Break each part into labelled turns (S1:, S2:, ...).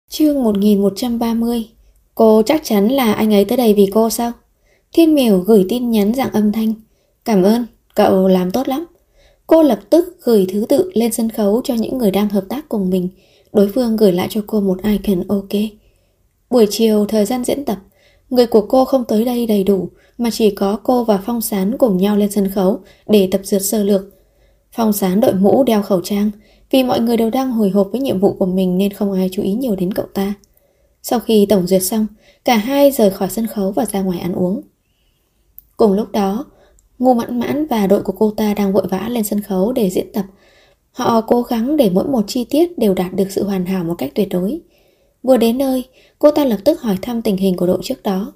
S1: Chương 1130. Cô chắc chắn là anh ấy tới đây vì cô sao? Thiên Miểu gửi tin nhắn dạng âm thanh. Cảm ơn, cậu làm tốt lắm. Cô lập tức gửi thứ tự lên sân khấu cho những người đang hợp tác cùng mình. Đối phương gửi lại cho cô một icon ok. Buổi chiều thời gian diễn tập, người của cô không tới đây đầy đủ, mà chỉ có cô và Phong Sán cùng nhau lên sân khấu để tập dượt sơ lược. Phong Sán đội mũ đeo khẩu trang, vì mọi người đều đang hồi hộp với nhiệm vụ của mình nên không ai chú ý nhiều đến cậu ta. Sau khi tổng duyệt xong, cả hai rời khỏi sân khấu và ra ngoài ăn uống. Cùng lúc đó, Ngô Mãn Mãn và đội của cô ta đang vội vã lên sân khấu để diễn tập. Họ cố gắng để mỗi một chi tiết đều đạt được sự hoàn hảo một cách tuyệt đối. Vừa đến nơi, cô ta lập tức hỏi thăm tình hình của đội trước đó.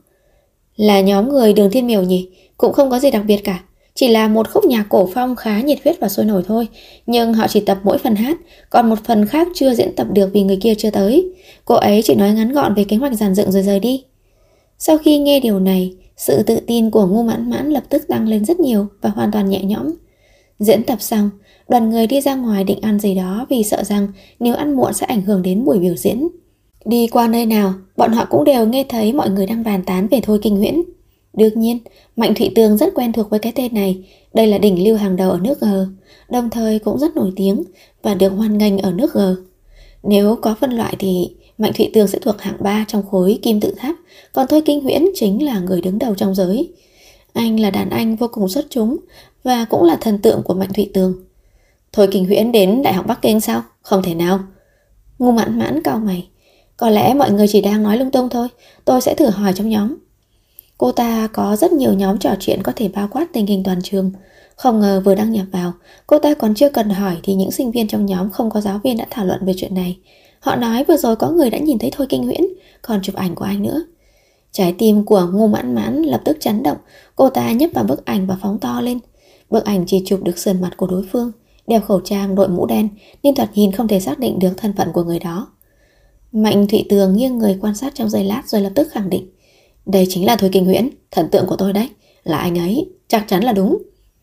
S1: Là nhóm người Đường Thiên Miểu nhỉ? Cũng không có gì đặc biệt cả. Chỉ là một khúc nhạc cổ phong khá nhiệt huyết và sôi nổi thôi. Nhưng họ chỉ tập mỗi phần hát, còn một phần khác chưa diễn tập được vì người kia chưa tới. Cô ấy chỉ nói ngắn gọn về kế hoạch dàn dựng rồi rời đi. Sau khi nghe điều này, sự tự tin của Ngô Mãn Mãn lập tức tăng lên rất nhiều và hoàn toàn nhẹ nhõm. Diễn tập xong, đoàn người đi ra ngoài định ăn gì đó vì sợ rằng nếu ăn muộn sẽ ảnh hưởng đến buổi biểu diễn. Đi qua nơi nào, bọn họ cũng đều nghe thấy mọi người đang bàn tán về Thôi Kinh Huyễn. Đương nhiên, Mạnh Thụy Tường rất quen thuộc với cái tên này. Đây là đỉnh lưu hàng đầu ở nước G, đồng thời cũng rất nổi tiếng và được hoan nghênh ở nước G. Nếu có phân loại thì Mạnh Thụy Tường sẽ thuộc hạng 3 trong khối kim tự tháp, còn Thôi Kinh Huyễn chính là người đứng đầu trong giới. Anh là đàn anh vô cùng xuất chúng và cũng là thần tượng của Mạnh Thụy Tường. Thôi Kinh Huyễn đến Đại học Bắc Kinh sao? Không thể nào. Ngô Mãn Mãn cau mày. Có lẽ mọi người chỉ đang nói lung tung thôi. Tôi sẽ thử hỏi trong nhóm. Cô ta có rất nhiều nhóm trò chuyện có thể bao quát tình hình toàn trường. Không ngờ vừa đăng nhập vào, cô ta còn chưa cần hỏi thì những sinh viên trong nhóm không có giáo viên đã thảo luận về chuyện này. Họ nói vừa rồi có người đã nhìn thấy Thôi Kinh Huyễn, còn chụp ảnh của anh nữa. Trái tim của Ngô Mãn Mãn lập tức chấn động. Cô ta nhấp vào bức ảnh và phóng to lên. Bức ảnh chỉ chụp được sườn mặt của đối phương, đeo khẩu trang, đội mũ đen nên thoạt nhìn không thể xác định được thân phận của người đó. Mạnh Thụy Tường nghiêng người quan sát trong giây lát rồi lập tức khẳng định. Đây chính là Thôi Kinh Huyễn, thần tượng của tôi đấy. Là anh ấy, chắc chắn là đúng.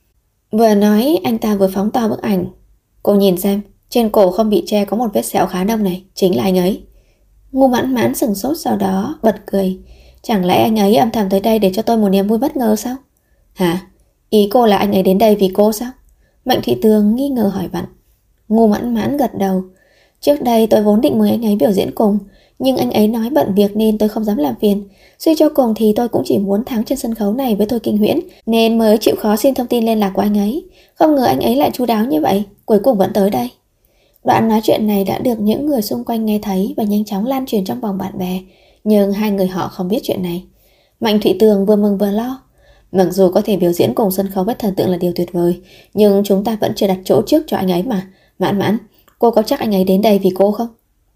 S1: Vừa nói anh ta vừa phóng to bức ảnh. Cô nhìn xem, trên cổ không bị che có một vết sẹo khá đông này. Chính là anh ấy. Ngô Mãn Mãn sửng sốt sau đó bật cười. Chẳng lẽ anh ấy âm thầm tới đây để cho tôi một niềm vui bất ngờ sao? Hả? Ý cô là anh ấy đến đây vì cô sao? Mạnh Thụy Tường nghi ngờ hỏi vặn. Ngô Mãn Mãn gật đầu. Trước đây tôi vốn định mời anh ấy biểu diễn cùng, nhưng anh ấy nói bận việc nên tôi không dám làm phiền. Suy cho cùng thì tôi cũng chỉ muốn thắng trên sân khấu này với Thôi Kinh Huyễn, nên mới chịu khó xin thông tin liên lạc của anh ấy. Không ngờ anh ấy lại chu đáo như vậy, cuối cùng vẫn tới đây. Đoạn nói chuyện này đã được những người xung quanh nghe thấy và nhanh chóng lan truyền trong vòng bạn bè, nhưng hai người họ không biết chuyện này. Mạnh Thụy Tường vừa mừng vừa lo. Mặc dù có thể biểu diễn cùng sân khấu với thần tượng là điều tuyệt vời, nhưng chúng ta vẫn chưa đặt chỗ trước cho anh ấy mà. Mãn Mãn, cô có chắc anh ấy đến đây vì cô không?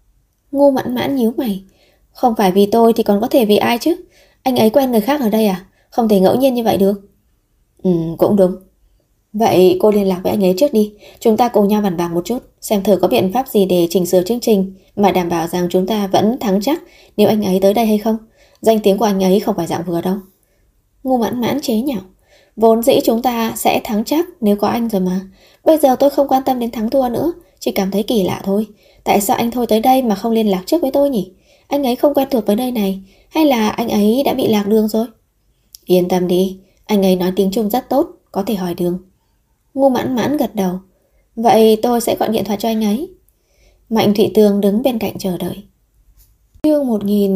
S1: Ngô Mãn Mãn nhíu mày. Không phải vì tôi thì còn có thể vì ai chứ? Anh ấy quen người khác ở đây à? Không thể ngẫu nhiên như vậy được. Cũng đúng. Vậy cô liên lạc với anh ấy trước đi. Chúng ta cùng nhau bàn bạc một chút, xem thử có biện pháp gì để chỉnh sửa chương trình mà đảm bảo rằng chúng ta vẫn thắng chắc nếu anh ấy tới đây hay không. Danh tiếng của anh ấy không phải dạng vừa đâu. Ngô Mãn Mãn chế nhạo. Vốn dĩ chúng ta sẽ thắng chắc nếu có anh rồi mà. Bây giờ tôi không quan tâm đến thắng thua nữa, chỉ cảm thấy kỳ lạ thôi. Tại sao anh Thôi tới đây mà không liên lạc trước với tôi nhỉ? Anh ấy không quen thuộc với nơi này, hay là anh ấy đã bị lạc đường rồi? Yên tâm đi, anh ấy nói tiếng Trung rất tốt, có thể hỏi đường. Ngô Mãn Mãn gật đầu. Vậy tôi sẽ gọi điện thoại cho anh ấy. Mạnh Thụy Tường đứng bên cạnh chờ đợi. Chương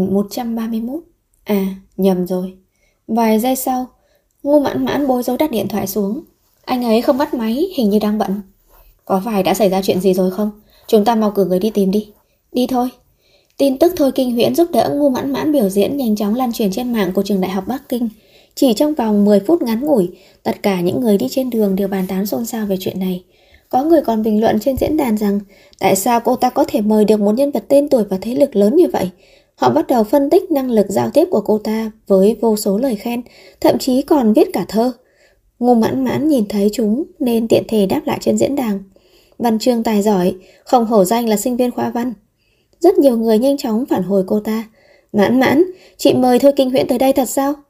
S1: 1131. À, nhầm rồi. Vài giây sau, Ngô Mãn Mãn bối rối đặt điện thoại xuống. Anh ấy không bắt máy, hình như đang bận. Có phải đã xảy ra chuyện gì rồi không? Chúng ta mau cử người đi tìm đi. Đi thôi. Tin tức Thôi Kinh Huyễn giúp đỡ Ngô Mãn Mãn biểu diễn nhanh chóng lan truyền trên mạng của trường Đại học Bắc Kinh. Chỉ trong vòng 10 phút ngắn ngủi, tất cả những người đi trên đường đều bàn tán xôn xao về chuyện này. Có người còn bình luận trên diễn đàn rằng tại sao cô ta có thể mời được một nhân vật tên tuổi và thế lực lớn như vậy. Họ bắt đầu phân tích năng lực giao tiếp của cô ta với vô số lời khen, thậm chí còn viết cả thơ. Ngô Mãn Mãn nhìn thấy chúng nên tiện thể đáp lại trên diễn đàn. Văn chương tài giỏi, không hổ danh là sinh viên khoa văn. Rất nhiều người nhanh chóng phản hồi cô ta. Mãn Mãn, chị mời Thôi Kinh Huyễn tới đây thật sao?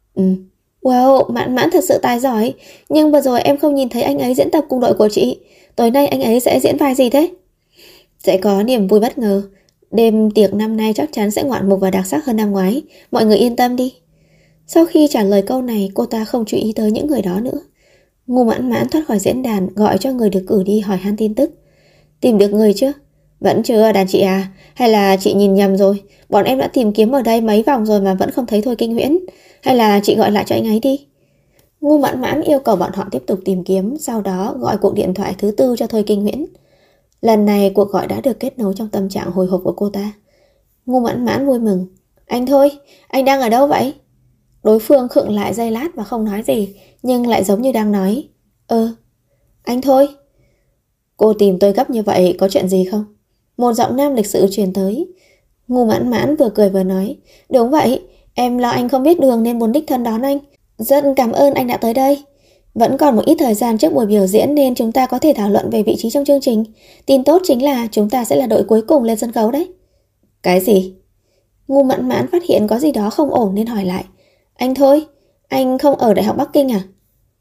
S1: Wow, Mãn Mãn thật sự tài giỏi. Nhưng vừa rồi em không nhìn thấy anh ấy diễn tập cùng đội của chị. Tối nay anh ấy sẽ diễn vai gì thế? Sẽ có niềm vui bất ngờ. Đêm tiệc năm nay chắc chắn sẽ ngoạn mục và đặc sắc hơn năm ngoái. Mọi người yên tâm đi. Sau khi trả lời câu này, cô ta không chú ý tới những người đó nữa. Ngô Mãn Mãn thoát khỏi diễn đàn, gọi cho người được cử đi hỏi han tin tức. Tìm được người chưa? Vẫn chưa đàn chị à? Hay là chị nhìn nhầm rồi? Bọn em đã tìm kiếm ở đây mấy vòng rồi mà vẫn không thấy Thôi Kinh Huyễn. Hay là chị gọi lại cho anh ấy đi? Ngô Mãn Mãn yêu cầu bọn họ tiếp tục tìm kiếm, sau đó gọi cuộc điện thoại thứ 4 cho Thôi Kinh Huyễn. Lần này cuộc gọi đã được kết nối trong tâm trạng hồi hộp của cô ta. Ngô Mãn Mãn vui mừng. Anh Thôi, anh đang ở đâu vậy? Đối phương khựng lại giây lát và không nói gì, nhưng lại giống như đang nói. Anh Thôi. Cô tìm tôi gấp như vậy, có chuyện gì không? Một giọng nam lịch sự truyền tới. Ngô Mãn Mãn vừa cười vừa nói. Đúng vậy, em lo anh không biết đường nên muốn đích thân đón anh. Rất cảm ơn anh đã tới đây. Vẫn còn một ít thời gian trước buổi biểu diễn nên chúng ta có thể thảo luận về vị trí trong chương trình. Tin tốt chính là chúng ta sẽ là đội cuối cùng lên sân khấu đấy. Cái gì? Ngô Mãn Mãn phát hiện có gì đó không ổn nên hỏi lại. Anh Thôi, anh không ở Đại học Bắc Kinh à?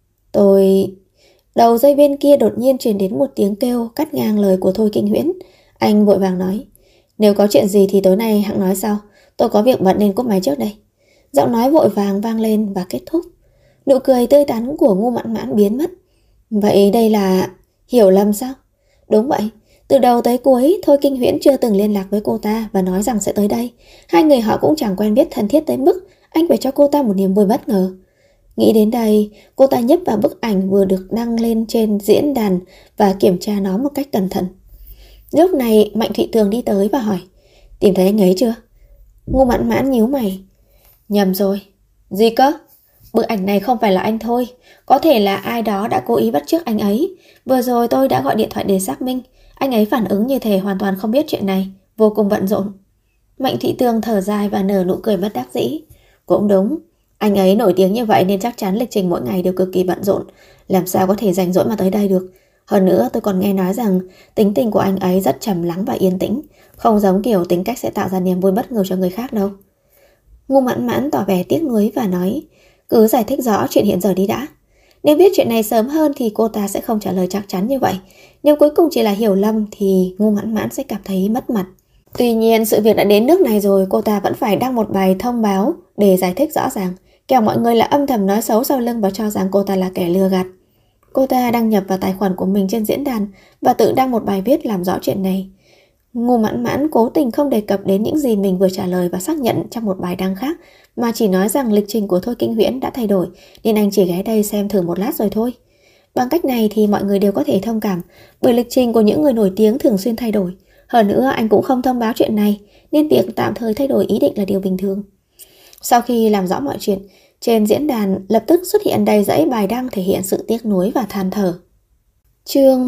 S1: Đầu dây bên kia đột nhiên truyền đến một tiếng kêu cắt ngang lời của Thôi Kinh Huyễn. Anh vội vàng nói. Nếu có chuyện gì thì tối nay hẵng nói sau. Tôi có việc bận nên cúp máy trước đây. Giọng nói vội vàng vang lên và kết thúc. Nụ cười tươi tắn của Ngô Mãn Mãn biến mất. Vậy đây là hiểu lầm sao? Đúng vậy. Từ đầu tới cuối, Thôi Kinh Huyễn chưa từng liên lạc với cô ta và nói rằng sẽ tới đây. Hai người họ cũng chẳng quen biết thân thiết tới mức anh phải cho cô ta một niềm vui bất ngờ. Nghĩ đến đây, cô ta nhấp vào bức ảnh vừa được đăng lên trên diễn đàn và kiểm tra nó một cách cẩn thận. Lúc này Mạnh Thụy Tường đi tới và hỏi. Tìm thấy anh ấy chưa? Ngô Mãn Mãn nhíu mày. Nhầm rồi. Gì cơ? Bức ảnh này không phải là anh Thôi. Có thể là ai đó đã cố ý bắt chước anh ấy. Vừa rồi tôi đã gọi điện thoại để xác minh. Anh ấy phản ứng như thể hoàn toàn không biết chuyện này, vô cùng bận rộn. Mạnh Thụy Tường thở dài và nở nụ cười bất đắc dĩ. Cũng đúng, anh ấy nổi tiếng như vậy nên chắc chắn lịch trình mỗi ngày đều cực kỳ bận rộn. Làm sao có thể rảnh rỗi mà tới đây được. Hơn nữa tôi còn nghe nói rằng tính tình của anh ấy rất trầm lắng và yên tĩnh, không giống kiểu tính cách sẽ tạo ra niềm vui bất ngờ cho người khác đâu. Ngô Mãn Mãn tỏ vẻ tiếc nuối và nói. Cứ giải thích rõ chuyện hiện giờ đi đã. Nếu biết chuyện này sớm hơn thì cô ta sẽ không trả lời chắc chắn như vậy. Nếu cuối cùng chỉ là hiểu lầm thì Ngô Mãn Mãn sẽ cảm thấy mất mặt. Tuy nhiên sự việc đã đến nước này rồi, cô ta vẫn phải đăng một bài thông báo để giải thích rõ ràng, kẻo mọi người là âm thầm nói xấu sau lưng và cho rằng cô ta là kẻ lừa gạt. Cô ta đăng nhập vào tài khoản của mình trên diễn đàn và tự đăng một bài viết làm rõ chuyện này. Ngô Mãn Mãn cố tình không đề cập đến những gì mình vừa trả lời và xác nhận trong một bài đăng khác, mà chỉ nói rằng lịch trình của Thôi Kinh Huyễn đã thay đổi nên anh chỉ ghé đây xem thử một lát rồi thôi. Bằng cách này thì mọi người đều có thể thông cảm, bởi lịch trình của những người nổi tiếng thường xuyên thay đổi. Hơn nữa anh cũng không thông báo chuyện này nên việc tạm thời thay đổi ý định là điều bình thường. Sau khi làm rõ mọi chuyện, trên diễn đàn lập tức xuất hiện đầy dãy bài đăng thể hiện sự tiếc nuối và than thở. Chương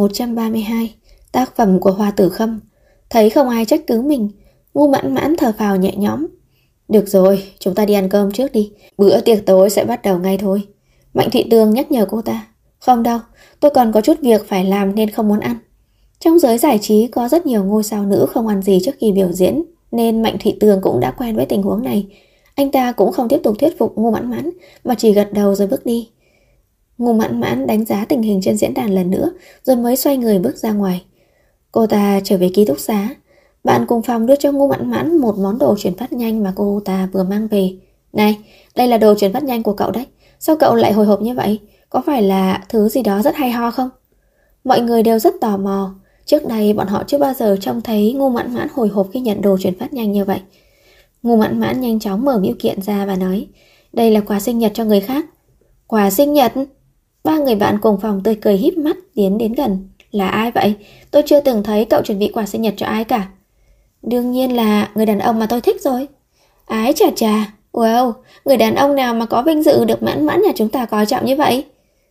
S1: 1132, tác phẩm của Hoa Tử Khâm. Thấy không ai trách cứ mình, Ngô Mãn Mãn thở phào nhẹ nhõm. Được rồi, chúng ta đi ăn cơm trước đi. Bữa tiệc tối sẽ bắt đầu ngay thôi. Mạnh Thụy Tường nhắc nhở cô ta. Không đâu, tôi còn có chút việc phải làm nên không muốn ăn. Trong giới giải trí có rất nhiều ngôi sao nữ không ăn gì trước khi biểu diễn, nên Mạnh Thụy Tường cũng đã quen với tình huống này. Anh ta cũng không tiếp tục thuyết phục Ngô Mãn Mãn mà chỉ gật đầu rồi bước đi. Ngô Mãn Mãn đánh giá tình hình trên diễn đàn lần nữa rồi mới xoay người bước ra ngoài. Cô ta trở về ký túc xá. Bạn cùng phòng đưa cho Ngô Mãn Mãn một món đồ chuyển phát nhanh mà cô ta vừa mang về. Này, đây là đồ chuyển phát nhanh của cậu đấy. Sao cậu lại hồi hộp như vậy? Có phải là thứ gì đó rất hay ho không? Mọi người đều rất tò mò. Trước đây bọn họ chưa bao giờ trông thấy Ngô Mãn Mãn hồi hộp khi nhận đồ chuyển phát nhanh như vậy. Ngô Mãn Mãn nhanh chóng mở bưu kiện ra và nói. Đây là quà sinh nhật cho người khác. Quà sinh nhật? Ba người bạn cùng phòng tươi cười híp mắt tiến đến gần. Là ai vậy? Tôi chưa từng thấy cậu chuẩn bị quà sinh nhật cho ai cả. Đương nhiên là người đàn ông mà tôi thích rồi. Ái chà chà, wow, người đàn ông nào mà có vinh dự được Mãn Mãn nhà chúng ta coi trọng như vậy?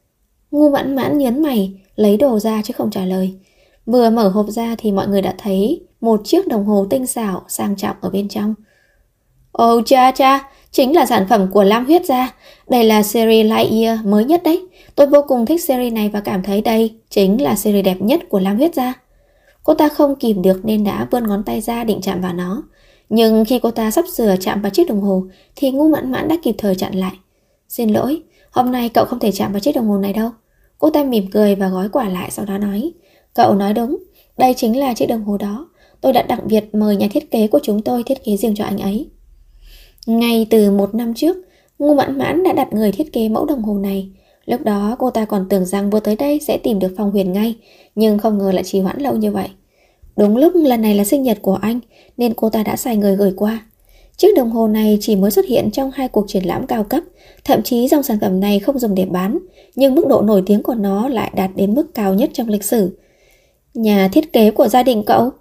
S1: Ngô Mãn Mãn nhớn mày, lấy đồ ra chứ không trả lời. Vừa mở hộp ra thì mọi người đã thấy một chiếc đồng hồ tinh xảo sang trọng ở bên trong. Ồ cha cha, chính là sản phẩm của Lam Huyết gia. Đây là series Lightyear mới nhất đấy. Tôi vô cùng thích series này và cảm thấy đây chính là series đẹp nhất của Lam Huyết gia. Cô ta không kìm được nên đã vươn ngón tay ra định chạm vào nó. Nhưng khi cô ta sắp sửa chạm vào chiếc đồng hồ thì Ngô Mãn Mãn đã kịp thời chặn lại. Xin lỗi, hôm nay cậu không thể chạm vào chiếc đồng hồ này đâu. Cô ta mỉm cười và gói quà lại, sau đó nói. Cậu nói đúng, đây chính là chiếc đồng hồ đó. tôi đã đặc biệt mời nhà thiết kế của chúng tôi thiết kế riêng cho anh ấy. Ngay từ 1 năm trước, Ngô Mãn Mãn đã đặt người thiết kế mẫu đồng hồ này. Lúc đó cô ta còn tưởng rằng vừa tới đây sẽ tìm được Phong Huyền ngay, nhưng không ngờ lại trì hoãn lâu như vậy. Đúng lúc lần này là sinh nhật của anh, nên cô ta đã sai người gửi qua. Chiếc đồng hồ này chỉ mới xuất hiện trong 2 cuộc triển lãm cao cấp, thậm chí dòng sản phẩm này không dùng để bán, nhưng mức độ nổi tiếng của nó lại đạt đến mức cao nhất trong lịch sử. Nhà thiết kế của gia đình cậu,